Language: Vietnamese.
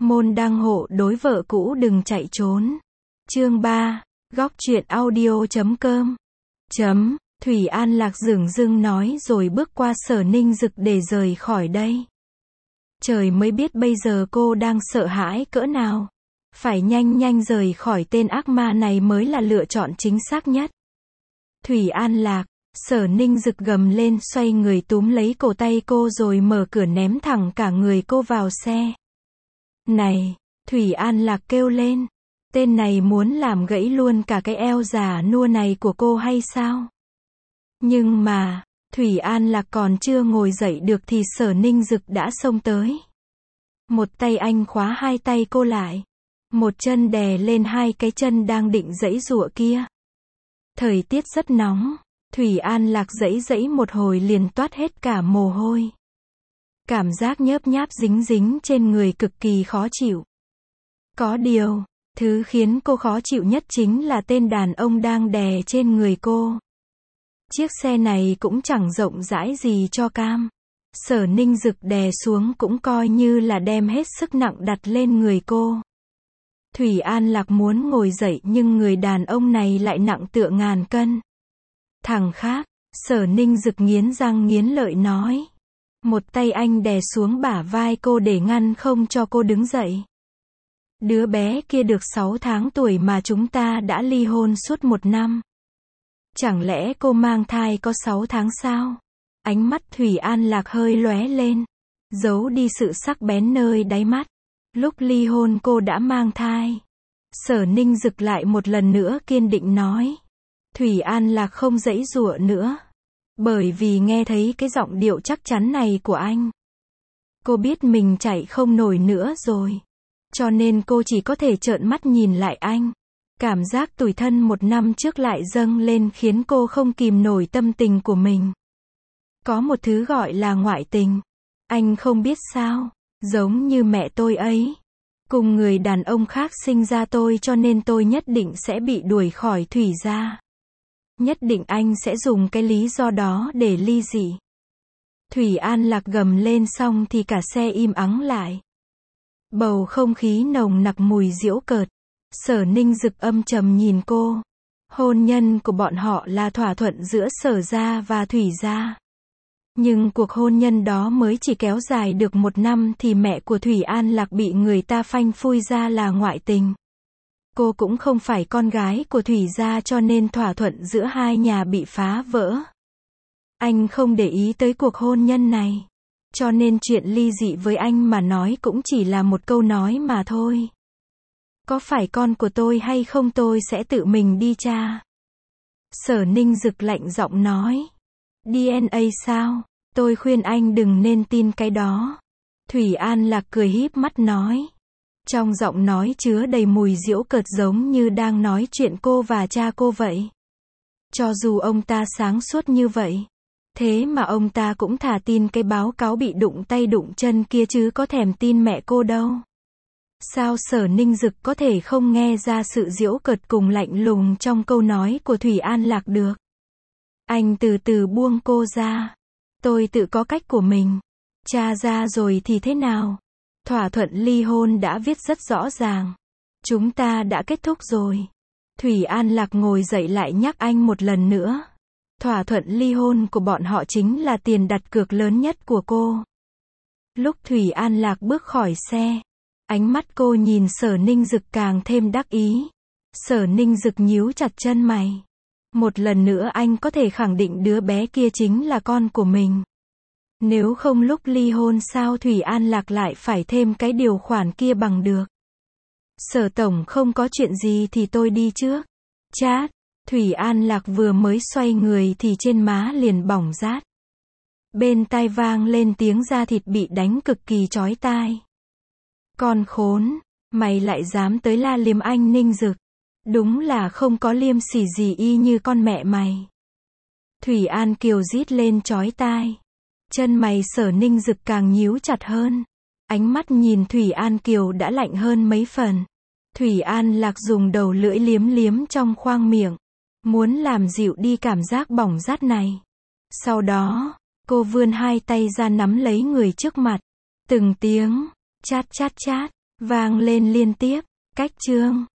Môn đăng hộ đối vợ cũ đừng chạy trốn. Chương 3, góc truyện audio.com. Thủy An Lạc dửng dưng nói rồi bước qua Sở Ninh Dực để rời khỏi đây. Trời mới biết bây giờ cô đang sợ hãi cỡ nào. Phải nhanh nhanh rời khỏi tên ác ma này mới là lựa chọn chính xác nhất. Thủy An Lạc, Sở Ninh Dực gầm lên xoay người túm lấy cổ tay cô rồi mở cửa ném thẳng cả người cô vào xe. Này, Thủy An Lạc kêu lên. Tên này muốn làm gãy luôn cả cái eo già nua này của cô hay sao? Nhưng mà, Thủy An Lạc còn chưa ngồi dậy được thì Sở Ninh Dực đã xông tới. Một tay anh khóa hai tay cô lại. Một chân đè lên hai cái chân đang định giãy giụa kia. Thời tiết rất nóng, Thủy An Lạc giãy một hồi liền toát hết cả mồ hôi. Cảm giác nhớp nháp dính dính trên người cực kỳ khó chịu. Có điều, thứ khiến cô khó chịu nhất chính là tên đàn ông đang đè trên người cô. Chiếc xe này cũng chẳng rộng rãi gì cho cam. Sở Ninh Dực đè xuống cũng coi như là đem hết sức nặng đặt lên người cô. Thủy An Lạc muốn ngồi dậy nhưng người đàn ông này lại nặng tựa ngàn cân. Thằng khác, Sở Ninh Dực nghiến răng nghiến lợi nói. Một tay anh đè xuống bả vai cô để ngăn không cho cô đứng dậy. Đứa bé kia được 6 tháng tuổi mà chúng ta đã ly hôn suốt 1 năm. Chẳng lẽ cô mang thai có 6 tháng sao? Ánh mắt Thủy An Lạc hơi lóe lên, giấu đi sự sắc bén nơi đáy mắt. Lúc ly hôn cô đã mang thai. Sở Ninh Dực lại một lần nữa kiên định nói. Thủy An Lạc không giãy giụa nữa. Bởi vì nghe thấy cái giọng điệu chắc chắn này của anh. Cô biết mình chạy không nổi nữa rồi. Cho nên cô chỉ có thể trợn mắt nhìn lại anh. Cảm giác tủi thân 1 năm trước lại dâng lên khiến cô không kìm nổi tâm tình của mình. Có một thứ gọi là ngoại tình. Anh không biết sao, giống như mẹ tôi ấy. Cùng người đàn ông khác sinh ra tôi cho nên tôi nhất định sẽ bị đuổi khỏi Thủy gia. Nhất định anh sẽ dùng cái lý do đó để ly dị. Thủy An Lạc gầm lên xong thì cả xe im ắng lại. Bầu không khí nồng nặc mùi giễu cợt. Sở Ninh Dực âm trầm nhìn cô. Hôn nhân của bọn họ là thỏa thuận giữa Sở gia và Thủy gia. Nhưng cuộc hôn nhân đó mới chỉ kéo dài được 1 năm thì mẹ của Thủy An Lạc bị người ta phanh phui ra là ngoại tình. Cô cũng không phải con gái của Thủy gia cho nên thỏa thuận giữa hai nhà bị phá vỡ. Anh không để ý tới cuộc hôn nhân này. Cho nên chuyện ly dị với anh mà nói cũng chỉ là một câu nói mà thôi. Có phải con của tôi hay không tôi sẽ tự mình đi tra. Sở Ninh Dực lạnh giọng nói. DNA sao? Tôi khuyên anh đừng nên tin cái đó. Thủy An Lạc cười híp mắt nói. Trong giọng nói chứa đầy mùi giễu cợt giống như đang nói chuyện cô và cha cô vậy. Cho dù ông ta sáng suốt như vậy. Thế mà ông ta cũng thà tin cái báo cáo bị đụng tay đụng chân kia chứ có thèm tin mẹ cô đâu. Sao Sở Ninh Dực có thể không nghe ra sự giễu cợt cùng lạnh lùng trong câu nói của Thủy An Lạc được. Anh từ từ buông cô ra. Tôi tự có cách của mình. Tra ra rồi thì thế nào? Thỏa thuận ly hôn đã viết rất rõ ràng. Chúng ta đã kết thúc rồi. Thủy An Lạc ngồi dậy lại nhắc anh một lần nữa. Thỏa thuận ly hôn của bọn họ chính là tiền đặt cược lớn nhất của cô. Lúc Thủy An Lạc bước khỏi xe, ánh mắt cô nhìn Sở Ninh Dực càng thêm đắc ý. Sở Ninh Dực nhíu chặt chân mày. Một lần nữa anh có thể khẳng định đứa bé kia chính là con của mình. Nếu không lúc ly hôn sao Thủy An Lạc lại phải thêm cái điều khoản kia bằng được. Sở tổng không có chuyện gì thì tôi đi trước. Chát, Thủy An Lạc vừa mới xoay người thì trên má liền bỏng rát. Bên tai vang lên tiếng da thịt bị đánh cực kỳ chói tai. Con khốn, mày lại dám tới la liếm anh Ninh Dực. Đúng là không có liêm sỉ gì y như con mẹ mày. Thủy An Kiều rít lên chói tai. Chân mày Sở Ninh Dực càng nhíu chặt hơn. Ánh mắt nhìn Thủy An Kiều đã lạnh hơn mấy phần. Thủy An Lạc dùng đầu lưỡi liếm liếm trong khoang miệng. Muốn làm dịu đi cảm giác bỏng rát này. Sau đó, cô vươn hai tay ra nắm lấy người trước mặt. Từng tiếng, chát chát chát, vang lên liên tiếp. Cách chương